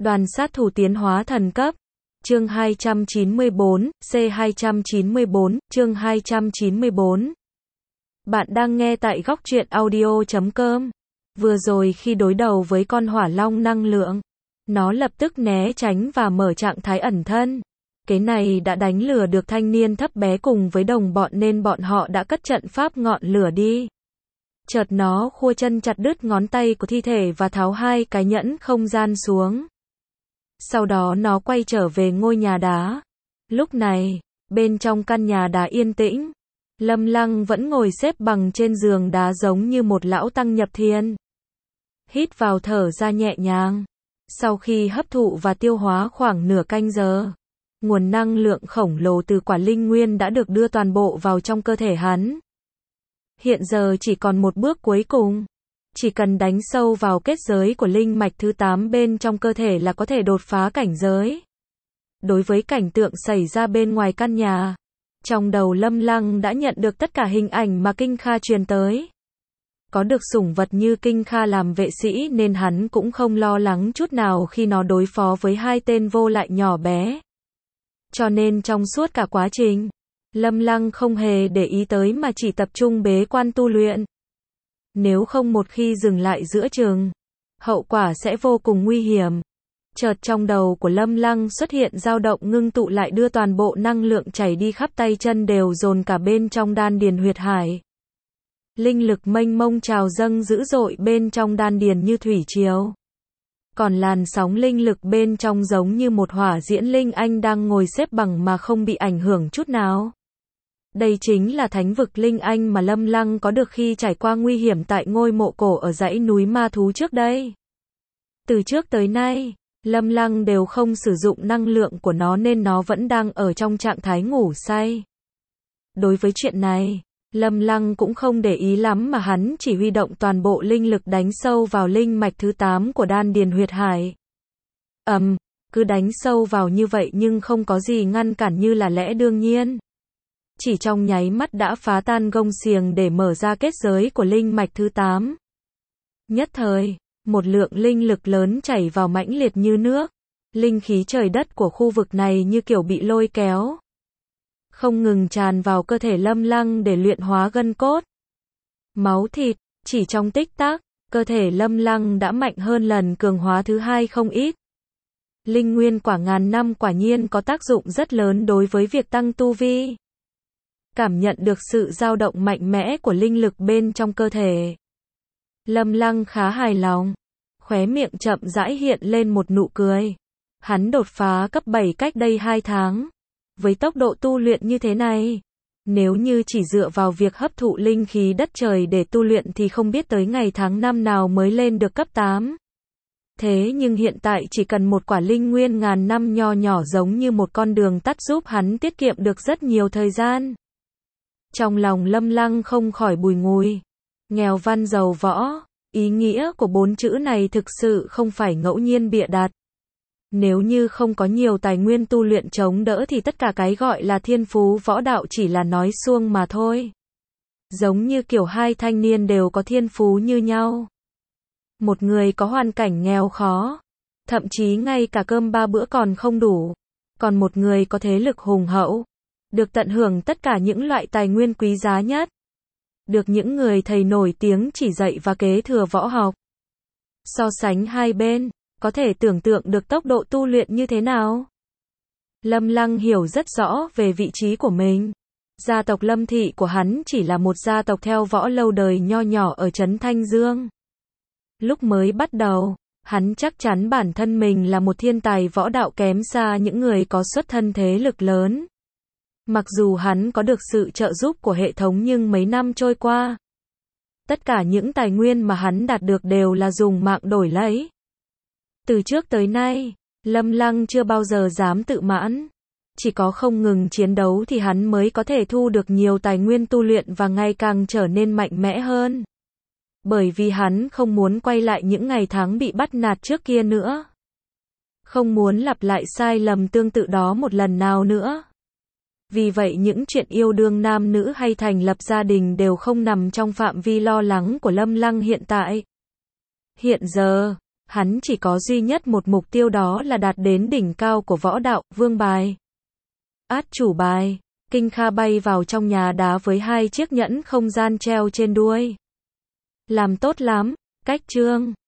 Đoàn sát thủ tiến hóa thần cấp. Chương 294, C294, chương 294. Bạn đang nghe tại góc truyện audio.com. Vừa rồi khi đối đầu với con hỏa long năng lượng, nó lập tức né tránh và mở trạng thái ẩn thân. Cái này đã đánh lừa được thanh niên thấp bé cùng với đồng bọn nên bọn họ đã cất trận pháp ngọn lửa đi. Chợt nó khua chân chặt đứt ngón tay của thi thể và tháo hai cái nhẫn không gian xuống. Sau đó nó quay trở về ngôi nhà đá. Lúc này, bên trong căn nhà đá yên tĩnh, Lâm Lăng vẫn ngồi xếp bằng trên giường đá giống như một lão tăng nhập thiền. Hít vào thở ra nhẹ nhàng. Sau khi hấp thụ và tiêu hóa khoảng nửa canh giờ, nguồn năng lượng khổng lồ từ quả linh nguyên đã được đưa toàn bộ vào trong cơ thể hắn. Hiện giờ chỉ còn một bước cuối cùng. Chỉ cần đánh sâu vào kết giới của linh mạch thứ 8 bên trong cơ thể là có thể đột phá cảnh giới. Đối với cảnh tượng xảy ra bên ngoài căn nhà, trong đầu Lâm Lăng đã nhận được tất cả hình ảnh mà Kinh Kha truyền tới. Có được sủng vật như Kinh Kha làm vệ sĩ nên hắn cũng không lo lắng chút nào khi nó đối phó với hai tên vô lại nhỏ bé. Cho nên trong suốt cả quá trình, Lâm Lăng không hề để ý tới mà chỉ tập trung bế quan tu luyện. Nếu không một khi dừng lại giữa chừng, hậu quả sẽ vô cùng nguy hiểm. Chợt trong đầu của Lâm Lăng xuất hiện dao động ngưng tụ lại đưa toàn bộ năng lượng chảy đi khắp tay chân đều dồn cả bên trong đan điền huyệt hải. Linh lực mênh mông trào dâng dữ dội bên trong đan điền như thủy triều. Còn làn sóng linh lực bên trong giống như một hỏa diễm linh anh đang ngồi xếp bằng mà không bị ảnh hưởng chút nào. Đây chính là thánh vực linh anh mà Lâm Lăng có được khi trải qua nguy hiểm tại ngôi mộ cổ ở dãy núi ma thú trước đây. Từ trước tới nay, Lâm Lăng đều không sử dụng năng lượng của nó nên nó vẫn đang ở trong trạng thái ngủ say. Đối với chuyện này, Lâm Lăng cũng không để ý lắm mà hắn chỉ huy động toàn bộ linh lực đánh sâu vào linh mạch thứ 8 của đan điền huyệt hải. Cứ đánh sâu vào như vậy nhưng không có gì ngăn cản như là lẽ đương nhiên. Chỉ trong nháy mắt đã phá tan gông xiềng để mở ra kết giới của linh mạch thứ 8. Nhất thời, một lượng linh lực lớn chảy vào mãnh liệt như nước. Linh khí trời đất của khu vực này như kiểu bị lôi kéo, không ngừng tràn vào cơ thể Lâm Lăng để luyện hóa gân cốt, máu thịt. Chỉ trong tích tắc, cơ thể Lâm Lăng đã mạnh hơn lần cường hóa thứ 2 không ít. Linh nguyên quả ngàn năm quả nhiên có tác dụng rất lớn đối với việc tăng tu vi. Cảm nhận được sự dao động mạnh mẽ của linh lực bên trong cơ thể, Lâm Lăng khá hài lòng, khóe miệng chậm rãi hiện lên một nụ cười. Hắn đột phá cấp 7 cách đây 2 tháng. Với tốc độ tu luyện như thế này, nếu như chỉ dựa vào việc hấp thụ linh khí đất trời để tu luyện thì không biết tới ngày tháng năm nào mới lên được cấp 8. Thế nhưng hiện tại chỉ cần một quả linh nguyên ngàn năm nho nhỏ giống như một con đường tắt giúp hắn tiết kiệm được rất nhiều thời gian. Trong lòng Lâm Lăng không khỏi bùi ngùi. Nghèo văn giàu võ, ý nghĩa của 4 chữ này thực sự không phải ngẫu nhiên bịa đặt. Nếu như không có nhiều tài nguyên tu luyện chống đỡ thì tất cả cái gọi là thiên phú võ đạo chỉ là nói suông mà thôi. Giống như kiểu hai thanh niên đều có thiên phú như nhau. Một người có hoàn cảnh nghèo khó, thậm chí ngay cả cơm 3 bữa còn không đủ. Còn một người có thế lực hùng hậu, được tận hưởng tất cả những loại tài nguyên quý giá nhất. Được những người thầy nổi tiếng chỉ dạy và kế thừa võ học. So sánh hai bên, có thể tưởng tượng được tốc độ tu luyện như thế nào. Lâm Lăng hiểu rất rõ về vị trí của mình. Gia tộc Lâm Thị của hắn chỉ là một gia tộc theo võ lâu đời nho nhỏ ở trấn Thanh Dương. Lúc mới bắt đầu, hắn chắc chắn bản thân mình là một thiên tài võ đạo kém xa những người có xuất thân thế lực lớn. Mặc dù hắn có được sự trợ giúp của hệ thống nhưng mấy năm trôi qua, tất cả những tài nguyên mà hắn đạt được đều là dùng mạng đổi lấy. Từ trước tới nay, Lâm Lăng chưa bao giờ dám tự mãn. Chỉ có không ngừng chiến đấu thì hắn mới có thể thu được nhiều tài nguyên tu luyện và ngày càng trở nên mạnh mẽ hơn. Bởi vì hắn không muốn quay lại những ngày tháng bị bắt nạt trước kia nữa. Không muốn lặp lại sai lầm tương tự đó một lần nào nữa. Vì vậy những chuyện yêu đương nam nữ hay thành lập gia đình đều không nằm trong phạm vi lo lắng của Lâm Lăng hiện tại. Hiện giờ, Hắn chỉ có duy nhất một mục tiêu, đó là đạt đến đỉnh cao của võ đạo, vương bài. Át chủ bài. Kinh Kha bay vào trong nhà đá với 2 chiếc nhẫn không gian treo trên đuôi. Làm tốt lắm, Cách Trương.